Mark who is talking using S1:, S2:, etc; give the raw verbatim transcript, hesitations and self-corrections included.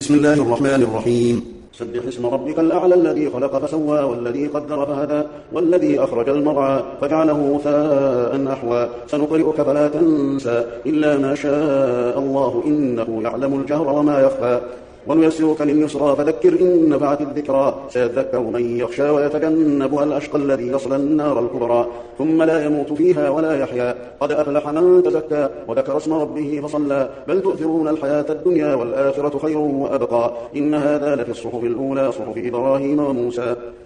S1: بسم الله الرحمن الرحيم.
S2: سبح اسم ربك الأعلى الذي خلق فسوى والذي قدر فهدى والذي أخرج المرعى فجعله غثاء أحوى سنقرئك فلا تنسى إلا ما شاء الله إنه يعلم الجهر وما يخفى ونيسرك لليسرى فذكر إن نفعت الذكرى سيذكر من يخشى ويتجنبها الأشقى الذي يصلى النار الكبرى ثم لا يموت فيها ولا يحيا قد أفلح من تزكى وذكر اسم ربه فصلى بل تؤثرون الحياة الدنيا والآخرة خير وأبقى إن هذا لفي الصحف الأولى صحف إبراهيم وموسى.